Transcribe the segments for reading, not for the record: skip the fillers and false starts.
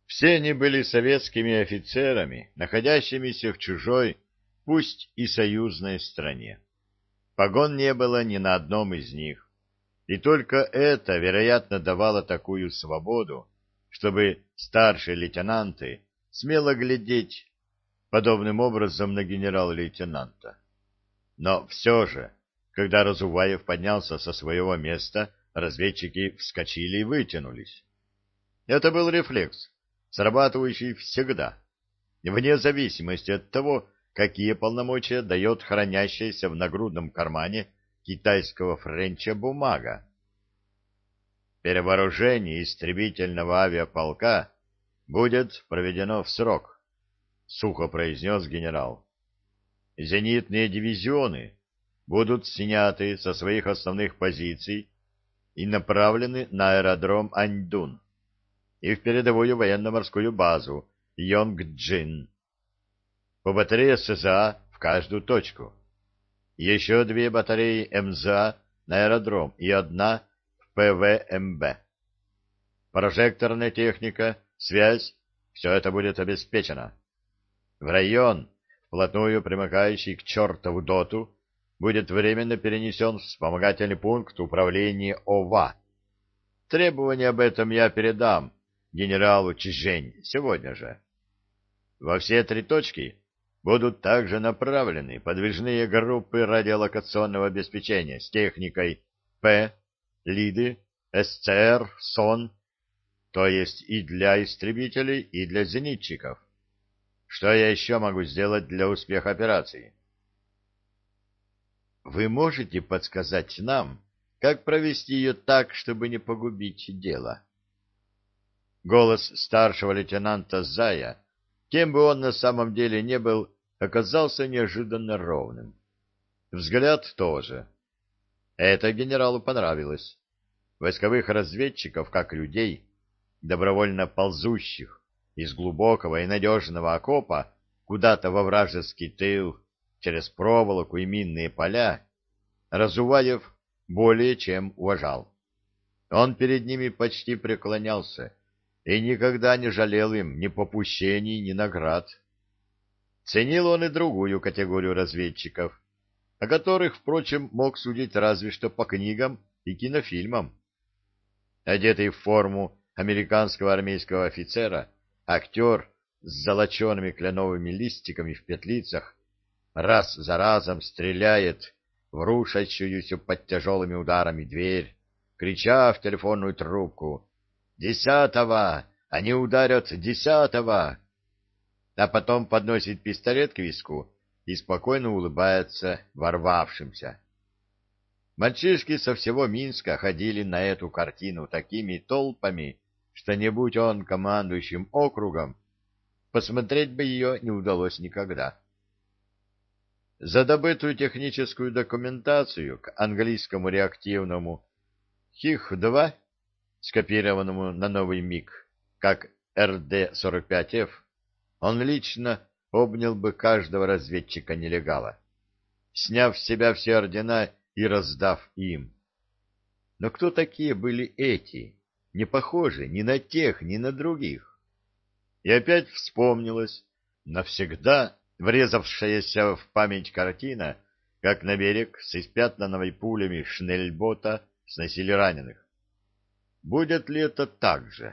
Все они были советскими офицерами, находящимися в чужой, пусть и союзной стране. Погон не было ни на одном из них, и только это, вероятно, давало такую свободу, чтобы старшие лейтенанты смело глядеть подобным образом на генерал-лейтенанта. Но все же, когда Разуваев поднялся со своего места, разведчики вскочили и вытянулись. Это был рефлекс, срабатывающий всегда, вне зависимости от того, какие полномочия дает хранящаяся в нагрудном кармане китайского френча бумага. Перевооружение истребительного авиаполка будет проведено в срок, сухо произнес генерал. Зенитные дивизионы будут сняты со своих основных позиций и направлены на аэродром Аньдун и в передовую военно-морскую базу Йонгджин. По батарее СЗА в каждую точку. Еще 2 батареи МЗА на аэродром и 1 в ПВМБ. Прожекторная техника, связь — все это будет обеспечено. В район, вплотную примыкающий к чертову доту, будет временно перенесен вспомогательный пункт управления ОВА. Требования об этом я передам генералу Чжень сегодня же. Во все 3 точки будут также направлены подвижные группы радиолокационного обеспечения с техникой П, ЛИДы, СЦР, СОН, то есть и для истребителей, и для зенитчиков. Что я еще могу сделать для успеха операции? Вы можете подсказать нам, как провести ее так, чтобы не погубить дело? Голос старшего лейтенанта Зая, кем бы он на самом деле не был, оказался неожиданно ровным. Взгляд тоже. Это генералу понравилось. Войсковых разведчиков, как людей, добровольно ползущих из глубокого и надежного окопа куда-то во вражеский тыл, через проволоку и минные поля, Разуваев более чем уважал. Он перед ними почти преклонялся и никогда не жалел им ни попущений, ни наград. Ценил он и другую категорию разведчиков, о которых, впрочем, мог судить разве что по книгам и кинофильмам. Одетый в форму американского армейского офицера, актер с золочеными кленовыми листиками в петлицах раз за разом стреляет в рушащуюся под тяжелыми ударами дверь, крича в телефонную трубку: «10-го! Они ударят 10-го!» А потом подносит пистолет к виску и спокойно улыбается ворвавшимся. Мальчишки со всего Минска ходили на эту картину такими толпами, что не будь он командующим округом, посмотреть бы ее не удалось никогда. За добытую техническую документацию к английскому реактивному ХИХ-2, скопированному на новый МиГ, как РД-45Ф, он лично обнял бы каждого разведчика-нелегала, сняв с себя все ордена и раздав им. Но кто такие были эти, не похожи ни на тех, ни на других? И опять вспомнилась навсегда врезавшаяся в память картина, как на берег с испятнанной пулями шнельбота сносили раненых. Будет ли это так же?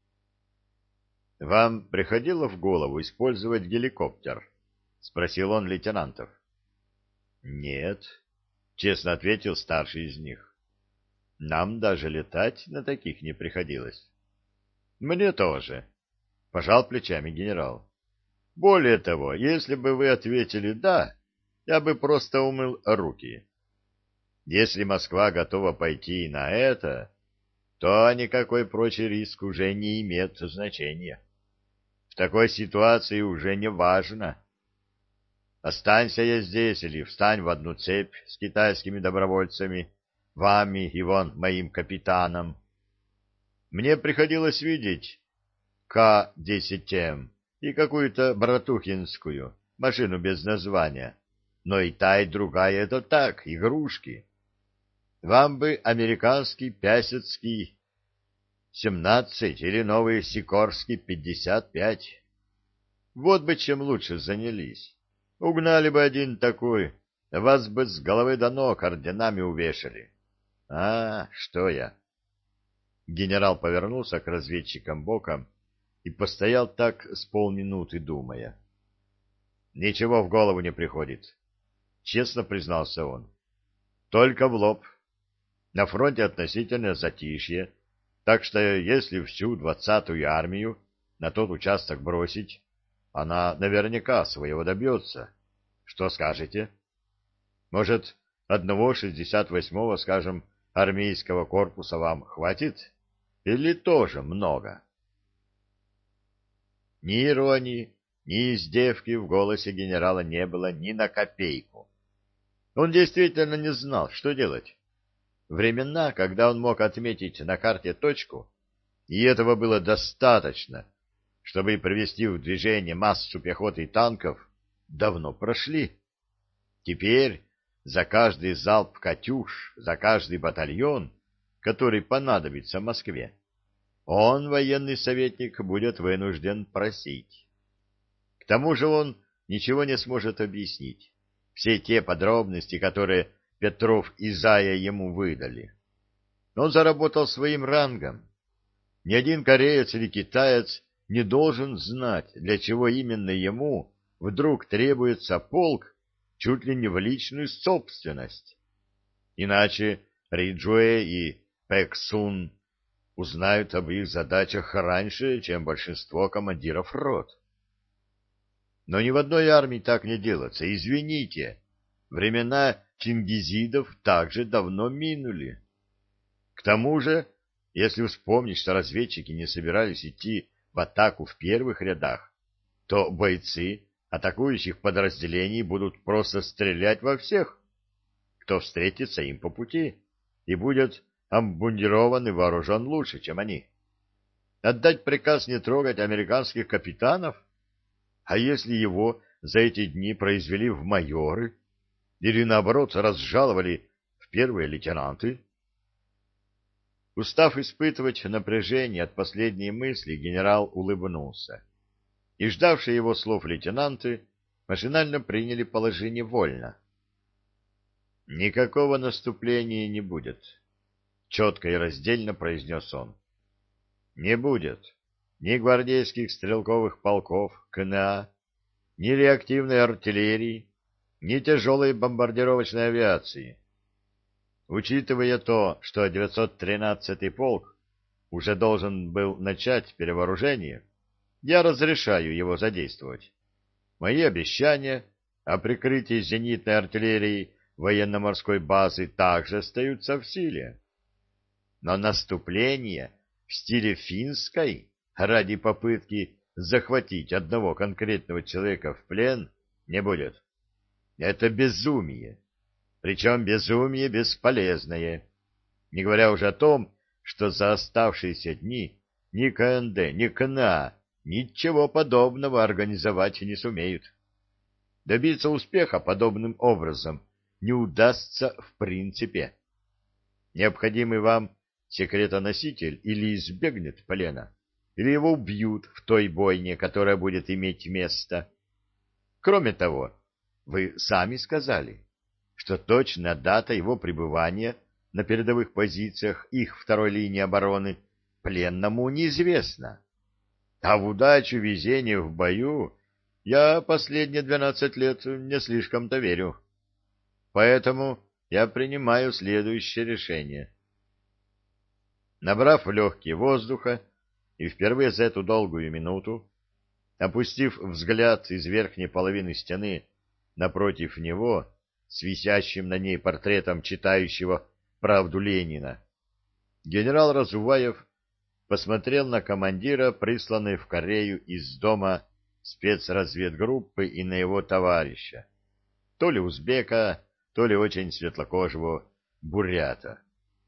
— Вам приходило в голову использовать геликоптер? — спросил он лейтенантов. — Нет, — честно ответил старший из них. — Нам даже летать на таких не приходилось. — Мне тоже, — пожал плечами генерал. — Более того, если бы вы ответили «да», я бы просто умыл руки. Если Москва готова пойти на это, то никакой прочий риск уже не имеет значения. В такой ситуации уже не важно, останься я здесь или встань в одну цепь с китайскими добровольцами, вами и вон моим капитаном. Мне приходилось видеть К-10М и какую-то братухинскую машину без названия, но и та, и другая — это так, игрушки. Вам бы американский Пясецкий. 17 или новый Сикорский 55. Вот бы чем лучше занялись. Угнали бы один такой, вас бы с головы до ног орденами увешали. А, что я? Генерал повернулся к разведчикам боком и постоял так с полминуты, думая. Ничего в голову не приходит, честно признался он. Только в лоб. На фронте относительно затишье, так что если всю 20-ю армию на тот участок бросить, она наверняка своего добьется. Что скажете? Может, одного 68-го, скажем, армейского корпуса вам хватит? Или тоже много? Ни иронии, ни издевки в голосе генерала не было ни на копейку. Он действительно не знал, что делать. Времена, когда он мог отметить на карте точку, и этого было достаточно, чтобы привести в движение массу пехоты и танков, давно прошли. Теперь за каждый залп «Катюш», за каждый батальон, который понадобится Москве, он, военный советник, будет вынужден просить. К тому же он ничего не сможет объяснить. Все те подробности, которые Петров и Зая ему выдали. Он заработал своим рангом. Ни один кореец или китаец не должен знать, для чего именно ему вдруг требуется полк чуть ли не в личную собственность. Иначе Риджуэ и Пэксун узнают об их задачах раньше, чем большинство командиров рот. Но ни в одной армии так не делается. Извините, времена чингизидов также давно минули. К тому же, если вспомнить, что разведчики не собирались идти в атаку в первых рядах, то бойцы атакующих подразделений будут просто стрелять во всех, кто встретится им по пути, и будет обмундирован и вооружен лучше, чем они. Отдать приказ не трогать американских капитанов? А если его за эти дни произвели в майоры? Или, наоборот, разжаловали в первые лейтенанты? Устав испытывать напряжение от последней мысли, генерал улыбнулся. И ждавшие его слов лейтенанты машинально приняли положение вольно. «Никакого наступления не будет», — четко и раздельно произнес он. «Не будет ни гвардейских стрелковых полков КНА, ни реактивной артиллерии, ни тяжелой бомбардировочной авиации. Учитывая то, что 913-й полк уже должен был начать перевооружение, я разрешаю его задействовать. Мои обещания о прикрытии зенитной артиллерии военно-морской базы также остаются в силе. Но наступление в стиле финской ради попытки захватить одного конкретного человека в плен не будет. Это безумие. Причем безумие бесполезное. Не говоря уже о том, что за оставшиеся дни ни КНД, ни КНА ничего подобного организовать не сумеют. Добиться успеха подобным образом не удастся в принципе. Необходимый вам секретоноситель или избегнет плена, или его убьют в той бойне, которая будет иметь место. Кроме того, вы сами сказали, что точная дата его пребывания на передовых позициях их второй линии обороны пленному неизвестна. А в удачу везения в бою я последние 12 лет не слишком-то верю. Поэтому я принимаю следующее решение. Набрав в легкие воздуха и впервые за эту долгую минуту, опустив взгляд из верхней половины стены напротив него с висящим на ней портретом читающего «Правду» Ленина, генерал Разуваев посмотрел на командира, присланной в Корею из дома спецразведгруппы, и на его товарища, то ли узбека, то ли очень светлокожего бурята.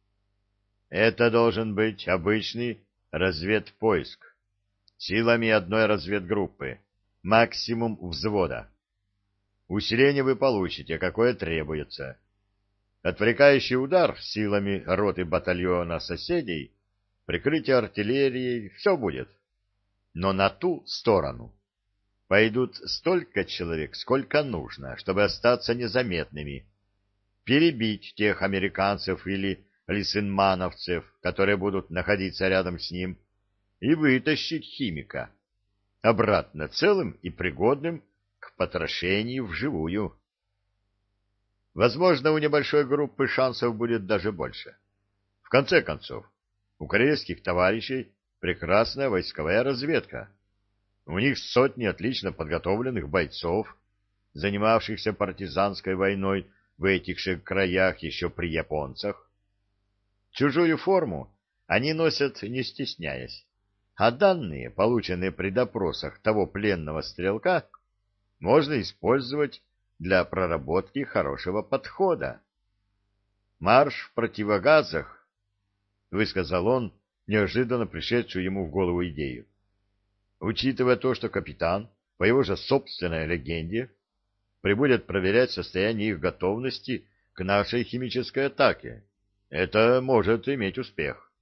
Это должен быть обычный разведпоиск, силами одной разведгруппы, максимум взвода. Усиление вы получите, какое требуется. Отвлекающий удар силами роты батальона соседей прикрытие артиллерией, все будет. Но на ту сторону пойдут столько человек, сколько нужно, чтобы остаться незаметными, перебить тех американцев или лисенмановцев, которые будут находиться рядом с ним, и вытащить химика обратно целым и пригодным к потрошению вживую. Возможно, у небольшой группы шансов будет даже больше. В конце концов, у корейских товарищей прекрасная войсковая разведка. У них сотни отлично подготовленных бойцов, занимавшихся партизанской войной в этих же краях еще при японцах. Чужую форму они носят, не стесняясь, а данные, полученные при допросах того пленного стрелка, можно использовать для проработки хорошего подхода. «Марш в противогазах», — высказал он неожиданно пришедшую ему в голову идею. Учитывая то, что капитан, по его же собственной легенде, прибудет проверять состояние их готовности к нашей химической атаке, это может иметь успех.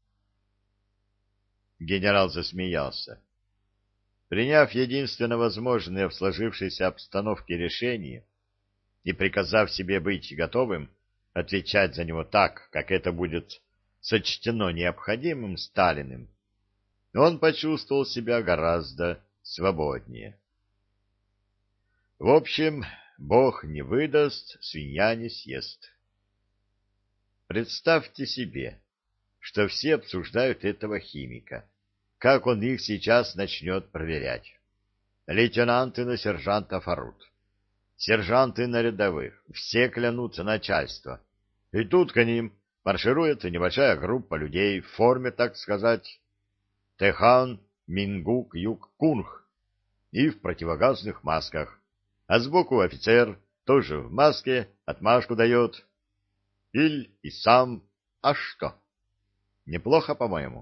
Генерал засмеялся. Приняв единственно возможное в сложившейся обстановке решение и приказав себе быть готовым отвечать за него так, как это будет сочтено необходимым Сталиным, он почувствовал себя гораздо свободнее. В общем, Бог не выдаст, свинья не съест. Представьте себе, что все обсуждают этого химика, как он их сейчас начнет проверять. Лейтенанты на сержантов орут, сержанты на рядовых, все клянутся начальство. И тут к ним марширует небольшая группа людей в форме, так сказать, Тэхан Мингук Юк Кунг и в противогазных масках, а сбоку офицер тоже в маске отмашку дает. Иль и сам, а что? Неплохо, по-моему.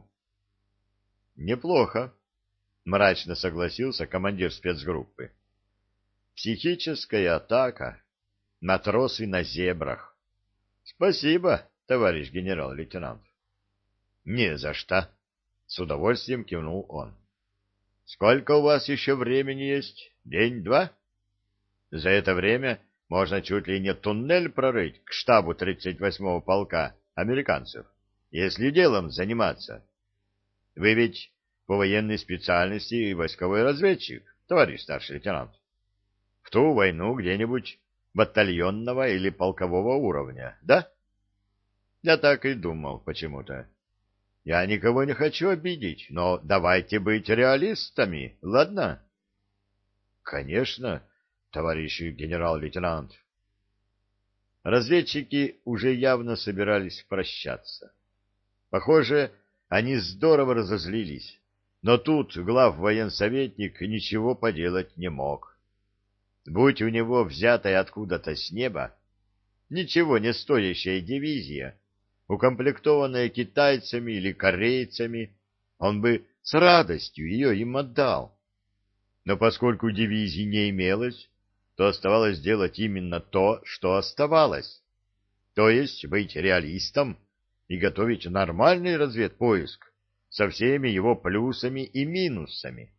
Неплохо, мрачно согласился командир спецгруппы. Психическая атака, матросы на зебрах. Спасибо, товарищ генерал-лейтенант. Не за что, с удовольствием кивнул он. Сколько у вас еще времени есть? День-два? За это время можно чуть ли не туннель прорыть к штабу 38-го полка американцев, если делом заниматься. Вы ведь по военной специальности и войсковой разведчик, товарищ старший лейтенант. В ту войну где-нибудь батальонного или полкового уровня, да? Я так и думал почему-то. Я никого не хочу обидеть, но давайте быть реалистами, ладно? Конечно, товарищ генерал-лейтенант. Разведчики уже явно собирались прощаться. Похоже, они здорово разозлились, но тут главвоенсоветник ничего поделать не мог. Будь у него взятая откуда-то с неба ничего не стоящая дивизия, укомплектованная китайцами или корейцами, он бы с радостью ее им отдал. Но поскольку дивизии не имелось, то оставалось делать именно то, что оставалось, то есть быть реалистом и готовить нормальный разведпоиск со всеми его плюсами и минусами.